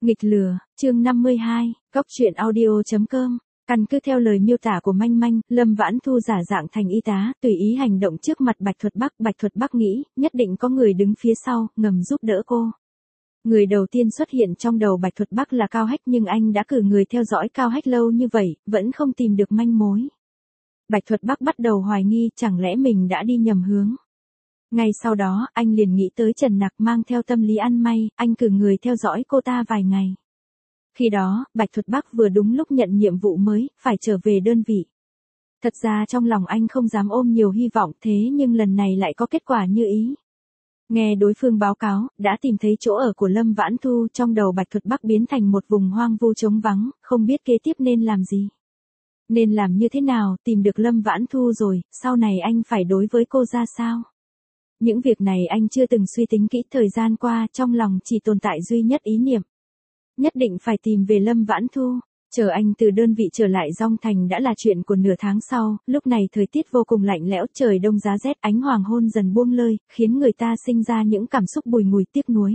Nghịch lừa, chương 52, Góc truyện audio.com. Căn cứ theo lời miêu tả của Manh Manh, Lâm Vãn Thu giả dạng thành y tá, tùy ý hành động trước mặt Bạch Thuật Bắc. Bạch Thuật Bắc nghĩ, nhất định có người đứng phía sau, ngầm giúp đỡ cô. Người đầu tiên xuất hiện trong đầu Bạch Thuật Bắc là Cao Hách, nhưng anh đã cử người theo dõi Cao Hách lâu như vậy, vẫn không tìm được manh mối. Bạch Thuật Bắc bắt đầu hoài nghi, chẳng lẽ mình đã đi nhầm hướng. Ngay sau đó, anh liền nghĩ tới Trần Nặc, mang theo tâm lý ăn may, anh cử người theo dõi cô ta vài ngày. Khi đó, Bạch Thuật Bắc vừa đúng lúc nhận nhiệm vụ mới, phải trở về đơn vị. Thật ra trong lòng anh không dám ôm nhiều hy vọng, thế nhưng lần này lại có kết quả như ý. Nghe đối phương báo cáo, đã tìm thấy chỗ ở của Lâm Vãn Thu, trong đầu Bạch Thuật Bắc biến thành một vùng hoang vu trống vắng, không biết kế tiếp nên làm gì. Nên làm như thế nào, tìm được Lâm Vãn Thu rồi, sau này anh phải đối với cô ra sao? Những việc này anh chưa từng suy tính kỹ, thời gian qua trong lòng chỉ tồn tại duy nhất ý niệm. Nhất định phải tìm về Lâm Vãn Thu. Chờ anh từ đơn vị trở lại Dong Thành đã là chuyện của nửa tháng sau, lúc này thời tiết vô cùng lạnh lẽo, trời đông giá rét, ánh hoàng hôn dần buông lơi, khiến người ta sinh ra những cảm xúc bùi ngùi tiếc nuối.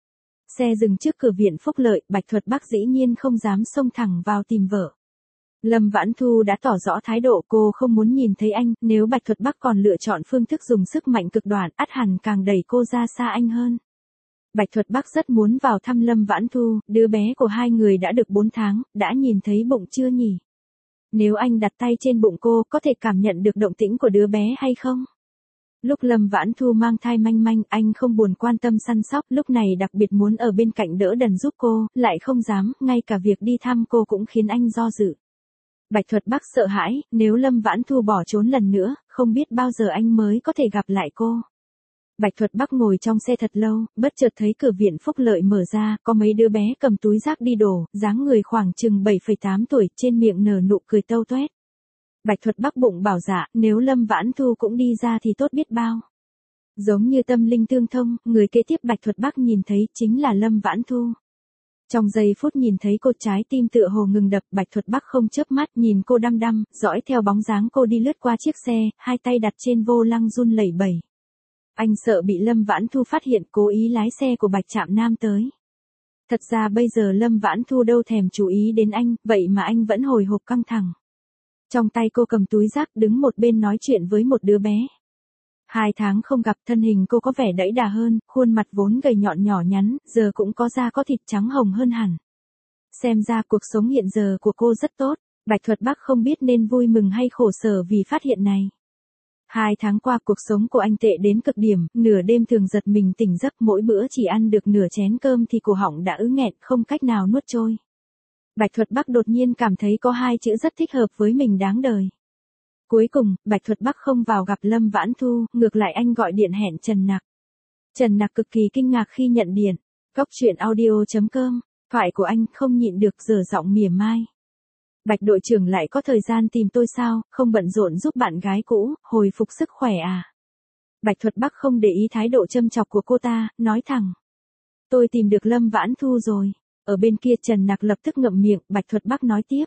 Xe dừng trước cửa viện Phúc Lợi, Bạch Thuật Bắc dĩ nhiên không dám xông thẳng vào tìm vợ. Lâm Vãn Thu đã tỏ rõ thái độ, cô không muốn nhìn thấy anh, nếu Bạch Thuật Bắc còn lựa chọn phương thức dùng sức mạnh cực đoan, ắt hẳn càng đẩy cô ra xa anh hơn. Bạch Thuật Bắc rất muốn vào thăm Lâm Vãn Thu, đứa bé của hai người đã được 4 tháng, đã nhìn thấy bụng chưa nhỉ? Nếu anh đặt tay trên bụng cô, có thể cảm nhận được động tĩnh của đứa bé hay không? Lúc Lâm Vãn Thu mang thai Manh Manh, anh không buồn quan tâm săn sóc, lúc này đặc biệt muốn ở bên cạnh đỡ đần giúp cô, lại không dám, ngay cả việc đi thăm cô cũng khiến anh do dự. Bạch Thuật Bắc sợ hãi, nếu Lâm Vãn Thu bỏ trốn lần nữa, không biết bao giờ anh mới có thể gặp lại cô. Bạch Thuật Bắc ngồi trong xe thật lâu, bất chợt thấy cửa viện Phúc Lợi mở ra, có mấy đứa bé cầm túi rác đi đổ, dáng người khoảng chừng 7,8 tuổi, trên miệng nở nụ cười tâu toét. Bạch Thuật Bắc bụng bảo dạ, nếu Lâm Vãn Thu cũng đi ra thì tốt biết bao. Giống như tâm linh tương thông, người kế tiếp Bạch Thuật Bắc nhìn thấy chính là Lâm Vãn Thu. Trong giây phút nhìn thấy cô, trái tim tựa hồ ngừng đập, Bạch Thuật Bắc không chớp mắt, nhìn cô đăm đăm, dõi theo bóng dáng cô đi lướt qua chiếc xe, hai tay đặt trên vô lăng run lẩy bẩy. Anh sợ bị Lâm Vãn Thu phát hiện, cố ý lái xe của Bạch Trạm Nam tới. Thật ra bây giờ Lâm Vãn Thu đâu thèm chú ý đến anh, vậy mà anh vẫn hồi hộp căng thẳng. Trong tay cô cầm túi rác, đứng một bên nói chuyện với một đứa bé. 2 tháng không gặp, thân hình cô có vẻ đẫy đà hơn, khuôn mặt vốn gầy nhọn nhỏ nhắn, giờ cũng có da có thịt trắng hồng hơn hẳn. Xem ra cuộc sống hiện giờ của cô rất tốt, Bạch Thuật Bắc không biết nên vui mừng hay khổ sở vì phát hiện này. 2 tháng qua cuộc sống của anh tệ đến cực điểm, nửa đêm thường giật mình tỉnh giấc, mỗi bữa chỉ ăn được nửa chén cơm thì cổ họng đã ứ nghẹn, không cách nào nuốt trôi. Bạch Thuật Bắc đột nhiên cảm thấy có 2 chữ rất thích hợp với mình, đáng đời. Cuối cùng, Bạch Thuật Bắc không vào gặp Lâm Vãn Thu, ngược lại anh gọi điện hẹn Trần Nặc. Trần Nặc cực kỳ kinh ngạc khi nhận điện. Góc truyện audio.com, thoại của anh không nhịn được dở giọng mỉa mai. Bạch đội trưởng lại có thời gian tìm tôi sao, không bận rộn giúp bạn gái cũ, hồi phục sức khỏe à? Bạch Thuật Bắc không để ý thái độ châm chọc của cô ta, nói thẳng. Tôi tìm được Lâm Vãn Thu rồi. Ở bên kia Trần Nặc lập tức ngậm miệng, Bạch Thuật Bắc nói tiếp.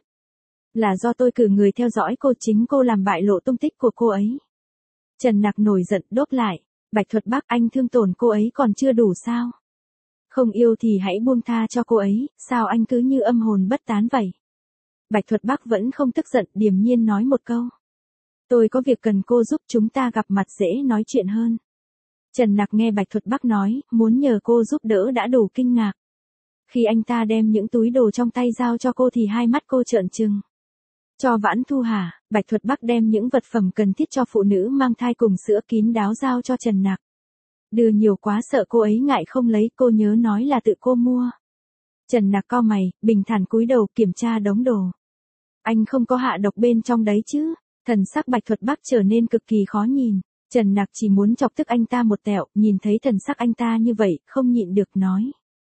Là do tôi cử người theo dõi cô, chính cô làm bại lộ tung tích của cô ấy. Trần Nặc nổi giận, đốt lại. Bạch Thuật Bắc, anh thương tổn cô ấy còn chưa đủ sao? Không yêu thì hãy buông tha cho cô ấy, sao anh cứ như âm hồn bất tán vậy? Bạch Thuật Bắc vẫn không tức giận, điềm nhiên nói một câu. Tôi có việc cần cô giúp, chúng ta gặp mặt dễ nói chuyện hơn. Trần Nặc nghe Bạch Thuật Bắc nói, muốn nhờ cô giúp đỡ đã đủ kinh ngạc. Khi anh ta đem những túi đồ trong tay giao cho cô thì hai mắt cô trợn trừng. Cho Vãn Thu hả? Bạch Thuật Bắc đem những vật phẩm cần thiết cho phụ nữ mang thai cùng sữa kín đáo giao cho Trần Nặc. Đưa nhiều quá sợ cô ấy ngại không lấy, cô nhớ nói là tự cô mua. Trần Nặc cau mày, bình thản cúi đầu kiểm tra đống đồ. Anh không có hạ độc bên trong đấy chứ? Thần sắc Bạch Thuật Bắc trở nên cực kỳ khó nhìn. Trần Nặc chỉ muốn chọc tức anh ta một tẹo, nhìn thấy thần sắc anh ta như vậy, không nhịn được nói.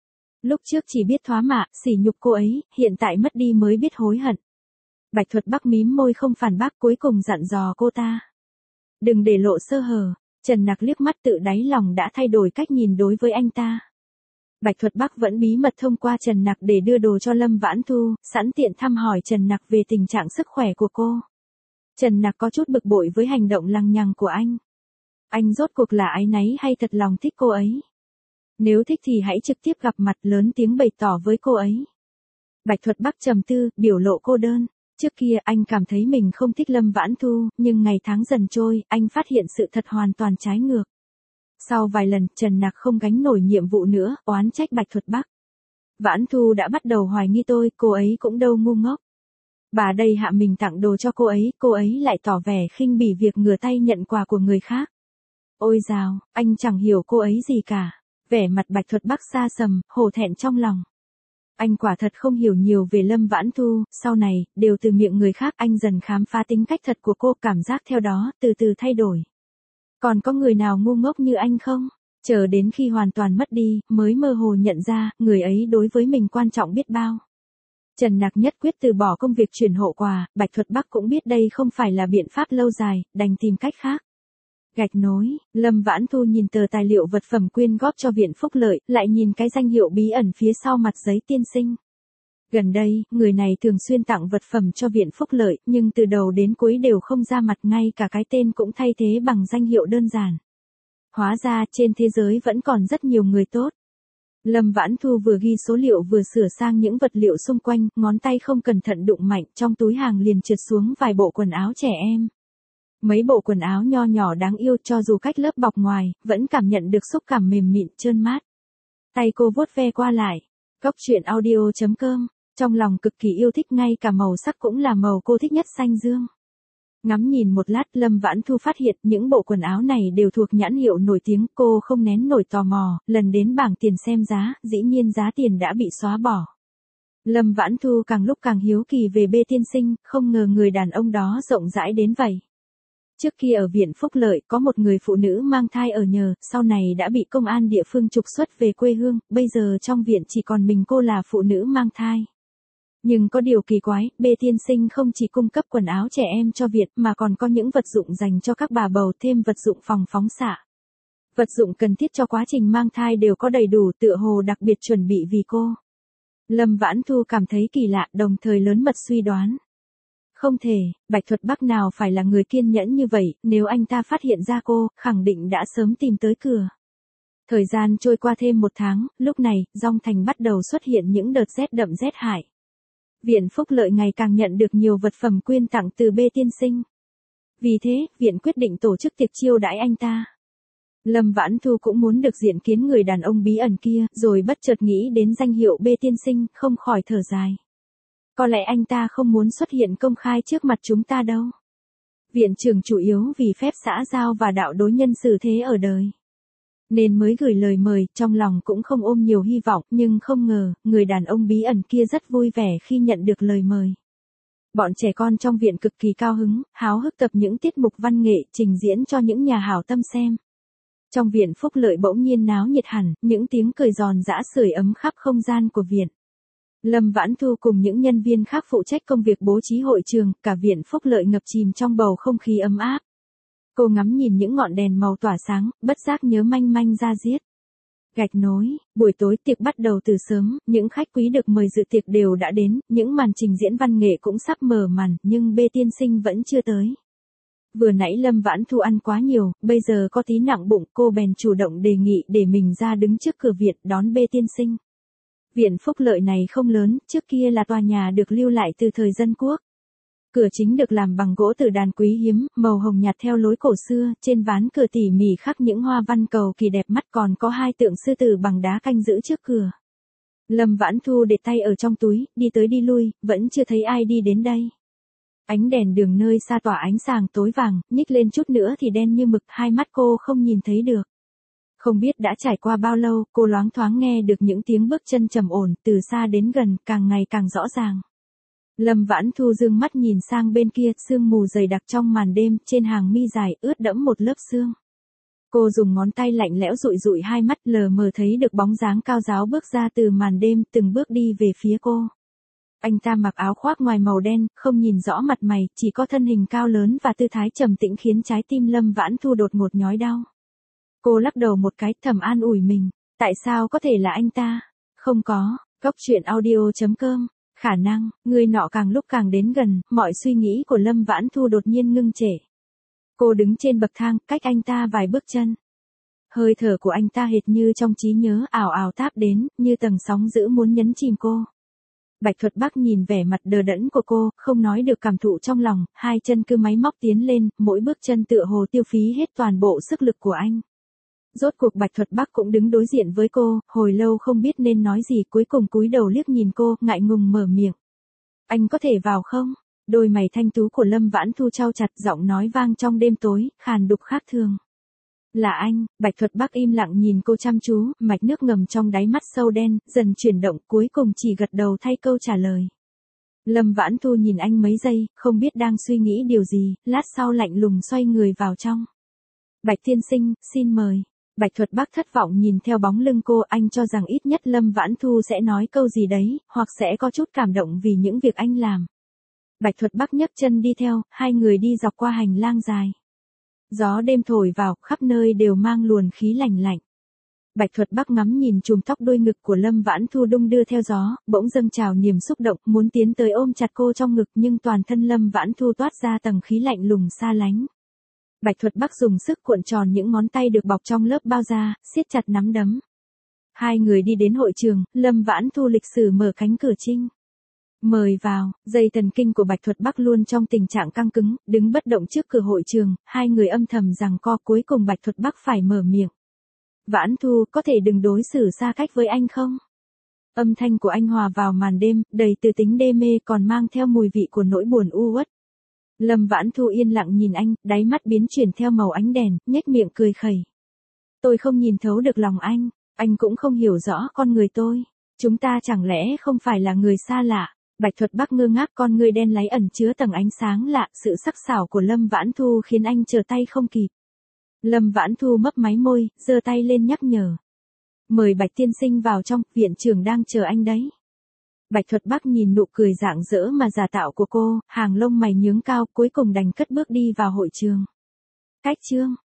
Lúc trước chỉ biết thoá mạ, sỉ nhục cô ấy, hiện tại mất đi mới biết hối hận. Bạch Thuật Bắc mím môi không phản bác, cuối cùng dặn dò cô ta. Đừng để lộ sơ hở. Trần Nặc liếc mắt, tự đáy lòng đã thay đổi cách nhìn đối với anh ta. Bạch Thuật Bắc vẫn bí mật thông qua Trần Nặc để đưa đồ cho Lâm Vãn Thu, sẵn tiện thăm hỏi Trần Nặc về tình trạng sức khỏe của cô. Trần Nặc có chút bực bội với hành động lằng nhằng của anh. Anh rốt cuộc là áy náy hay thật lòng thích cô ấy? Nếu thích thì hãy trực tiếp gặp mặt, lớn tiếng bày tỏ với cô ấy. Bạch Thuật Bắc trầm tư, biểu lộ cô đơn. Trước kia anh cảm thấy mình không thích Lâm Vãn Thu, nhưng ngày tháng dần trôi, anh phát hiện sự thật hoàn toàn trái ngược. Sau vài lần, Trần Nặc không gánh nổi nhiệm vụ nữa, oán trách Bạch Thuật Bắc. Vãn Thu đã bắt đầu hoài nghi tôi, cô ấy cũng đâu ngu ngốc. Bà đây hạ mình tặng đồ cho cô ấy lại tỏ vẻ khinh bỉ việc ngửa tay nhận quà của người khác. Ôi dào, anh chẳng hiểu cô ấy gì cả. Vẻ mặt Bạch Thuật Bắc xa sầm, hổ thẹn trong lòng. Anh quả thật không hiểu nhiều về Lâm Vãn Thu, sau này, đều từ miệng người khác anh dần khám phá tính cách thật của cô, cảm giác theo đó, từ từ thay đổi. Còn có người nào ngu ngốc như anh không? Chờ đến khi hoàn toàn mất đi, mới mơ hồ nhận ra, người ấy đối với mình quan trọng biết bao. Trần Nặc nhất quyết từ bỏ công việc chuyển hộ quà, Bạch Thuật Bắc cũng biết đây không phải là biện pháp lâu dài, đành tìm cách khác. Gạch nối, Lâm Vãn Thu nhìn tờ tài liệu vật phẩm quyên góp cho Viện Phúc Lợi, lại nhìn cái danh hiệu bí ẩn phía sau mặt giấy tiên sinh. Gần đây, người này thường xuyên tặng vật phẩm cho Viện Phúc Lợi, nhưng từ đầu đến cuối đều không ra mặt, ngay cả cái tên cũng thay thế bằng danh hiệu đơn giản. Hóa ra trên thế giới vẫn còn rất nhiều người tốt. Lâm Vãn Thu vừa ghi số liệu vừa sửa sang những vật liệu xung quanh, ngón tay không cẩn thận đụng mạnh, trong túi hàng liền trượt xuống vài bộ quần áo trẻ em. Mấy bộ quần áo nho nhỏ đáng yêu, cho dù cách lớp bọc ngoài, vẫn cảm nhận được xúc cảm mềm mịn, trơn mát. Tay cô vuốt ve qua lại. Cóc truyện audio.com, trong lòng cực kỳ yêu thích, ngay cả màu sắc cũng là màu cô thích nhất, xanh dương. Ngắm nhìn một lát, Lâm Vãn Thu phát hiện những bộ quần áo này đều thuộc nhãn hiệu nổi tiếng, cô không nén nổi tò mò, lần đến bảng tiền xem giá, dĩ nhiên giá tiền đã bị xóa bỏ. Lâm Vãn Thu càng lúc càng hiếu kỳ về B tiên sinh, không ngờ người đàn ông đó rộng rãi đến vậy. Trước kia ở Viện Phúc Lợi có một người phụ nữ mang thai ở nhờ, sau này đã bị công an địa phương trục xuất về quê hương, bây giờ trong viện chỉ còn mình cô là phụ nữ mang thai. Nhưng có điều kỳ quái, B tiên sinh không chỉ cung cấp quần áo trẻ em cho viện mà còn có những vật dụng dành cho các bà bầu, thêm vật dụng phòng phóng xạ. Vật dụng cần thiết cho quá trình mang thai đều có đầy đủ, tựa hồ đặc biệt chuẩn bị vì cô. Lâm Vãn Thu cảm thấy kỳ lạ, đồng thời lớn mật suy đoán. Không thể, Bạch Thuật Bắc nào phải là người kiên nhẫn như vậy, nếu anh ta phát hiện ra cô, khẳng định đã sớm tìm tới cửa. Thời gian trôi qua thêm một tháng, lúc này, Dong Thành bắt đầu xuất hiện những đợt rét đậm rét hại. Viện Phúc Lợi ngày càng nhận được nhiều vật phẩm quyên tặng từ B tiên sinh. Vì thế, viện quyết định tổ chức tiệc chiêu đãi anh ta. Lâm Vãn Thu cũng muốn được diện kiến người đàn ông bí ẩn kia, rồi bất chợt nghĩ đến danh hiệu B tiên sinh, không khỏi thở dài. Có lẽ anh ta không muốn xuất hiện công khai trước mặt chúng ta đâu. Viện trưởng chủ yếu vì phép xã giao và đạo đối nhân xử thế ở đời, nên mới gửi lời mời, trong lòng cũng không ôm nhiều hy vọng, nhưng không ngờ, người đàn ông bí ẩn kia rất vui vẻ khi nhận được lời mời. Bọn trẻ con trong viện cực kỳ cao hứng, háo hức tập những tiết mục văn nghệ, trình diễn cho những nhà hảo tâm xem. Trong Viện Phúc Lợi bỗng nhiên náo nhiệt hẳn, những tiếng cười giòn giã sưởi ấm khắp không gian của viện. Lâm Vãn Thu cùng những nhân viên khác phụ trách công việc bố trí hội trường, cả Viện Phúc Lợi ngập chìm trong bầu không khí ấm áp. Cô ngắm nhìn những ngọn đèn màu tỏa sáng, bất giác nhớ manh manh ra diết. Gạch nối, buổi tối tiệc bắt đầu từ sớm, những khách quý được mời dự tiệc đều đã đến, những màn trình diễn văn nghệ cũng sắp mở màn, nhưng B tiên sinh vẫn chưa tới. Vừa nãy Lâm Vãn Thu ăn quá nhiều, bây giờ có tí nặng bụng, cô bèn chủ động đề nghị để mình ra đứng trước cửa viện đón B tiên sinh. Viện Phúc Lợi này không lớn, trước kia là tòa nhà được lưu lại từ thời Dân Quốc. Cửa chính được làm bằng gỗ từ đàn quý hiếm, màu hồng nhạt theo lối cổ xưa, trên ván cửa tỉ mỉ khắc những hoa văn cầu kỳ đẹp mắt, còn có hai tượng sư tử bằng đá canh giữ trước cửa. Lâm Vãn Thu để tay ở trong túi, đi tới đi lui, vẫn chưa thấy ai đi đến đây. Ánh đèn đường nơi xa tỏa ánh sáng tối vàng, nhích lên chút nữa thì đen như mực, hai mắt cô không nhìn thấy được. Không biết đã trải qua bao lâu, cô loáng thoáng nghe được những tiếng bước chân trầm ổn, từ xa đến gần, càng ngày càng rõ ràng. Lâm Vãn Thu dương mắt nhìn sang bên kia, sương mù dày đặc trong màn đêm, trên hàng mi dài, ướt đẫm một lớp sương. Cô dùng ngón tay lạnh lẽo dụi dụi hai mắt, lờ mờ thấy được bóng dáng cao ráo bước ra từ màn đêm, từng bước đi về phía cô. Anh ta mặc áo khoác ngoài màu đen, không nhìn rõ mặt mày, chỉ có thân hình cao lớn và tư thái trầm tĩnh khiến trái tim Lâm Vãn Thu đột ngột nhói đau. Cô lắc đầu một cái, thầm an ủi mình, tại sao có thể là anh ta? Không có, Cóc truyện audio.com. Khả năng, người nọ càng lúc càng đến gần, mọi suy nghĩ của Lâm Vãn Thu đột nhiên ngưng trệ. Cô đứng trên bậc thang, cách anh ta vài bước chân. Hơi thở của anh ta hệt như trong trí nhớ ảo ảo táp đến, như tầng sóng dữ muốn nhấn chìm cô. Bạch Thuật Bắc nhìn vẻ mặt đờ đẫn của cô, không nói được cảm thụ trong lòng, hai chân cứ máy móc tiến lên, mỗi bước chân tựa hồ tiêu phí hết toàn bộ sức lực của anh. Rốt cuộc Bạch Thuật Bắc cũng đứng đối diện với cô, hồi lâu không biết nên nói gì, cuối cùng cúi đầu liếc nhìn cô, ngại ngùng mở miệng. Anh có thể vào không? Đôi mày thanh tú của Lâm Vãn Thu trao chặt, giọng nói vang trong đêm tối, khàn đục khác thường. Là anh. Bạch Thuật Bắc im lặng nhìn cô chăm chú, mạch nước ngầm trong đáy mắt sâu đen, dần chuyển động, cuối cùng chỉ gật đầu thay câu trả lời. Lâm Vãn Thu nhìn anh mấy giây, không biết đang suy nghĩ điều gì, lát sau lạnh lùng xoay người vào trong. Bạch tiên sinh, xin mời. Bạch Thuật Bắc thất vọng nhìn theo bóng lưng cô, anh cho rằng ít nhất Lâm Vãn Thu sẽ nói câu gì đấy, hoặc sẽ có chút cảm động vì những việc anh làm. Bạch Thuật Bắc nhấc chân đi theo, hai người đi dọc qua hành lang dài. Gió đêm thổi vào, khắp nơi đều mang luồn khí lạnh lạnh. Bạch Thuật Bắc ngắm nhìn chùm tóc đôi ngực của Lâm Vãn Thu đung đưa theo gió, bỗng dâng trào niềm xúc động, muốn tiến tới ôm chặt cô trong ngực, nhưng toàn thân Lâm Vãn Thu toát ra tầng khí lạnh lùng xa lánh. Bạch Thuật Bắc dùng sức cuộn tròn những ngón tay được bọc trong lớp bao da, siết chặt nắm đấm. Hai người đi đến hội trường, Lâm Vãn Thu lịch sử mở cánh cửa trinh. Mời vào. Dây thần kinh của Bạch Thuật Bắc luôn trong tình trạng căng cứng, đứng bất động trước cửa hội trường, hai người âm thầm giằng co, cuối cùng Bạch Thuật Bắc phải mở miệng. Vãn Thu, có thể đừng đối xử xa cách với anh không? Âm thanh của anh hòa vào màn đêm, đầy từ tính đê mê còn mang theo mùi vị của nỗi buồn u uất. Lâm Vãn Thu yên lặng nhìn anh, đáy mắt biến chuyển theo màu ánh đèn, nhếch miệng cười khẩy. Tôi không nhìn thấu được lòng anh cũng không hiểu rõ con người tôi. Chúng ta chẳng lẽ không phải là người xa lạ? Bạch Thuật Bắc ngơ ngác, con ngươi đen láy ẩn chứa tầng ánh sáng lạ, sự sắc sảo của Lâm Vãn Thu khiến anh trở tay không kịp. Lâm Vãn Thu mấp máy môi, giơ tay lên nhắc nhở. Mời Bạch tiên sinh vào trong, viện trưởng đang chờ anh đấy. Bạch Thuật Bắc nhìn nụ cười rạng rỡ mà giả tạo của cô, hàng lông mày nhướng cao, cuối cùng đành cất bước đi vào hội trường. Cách chương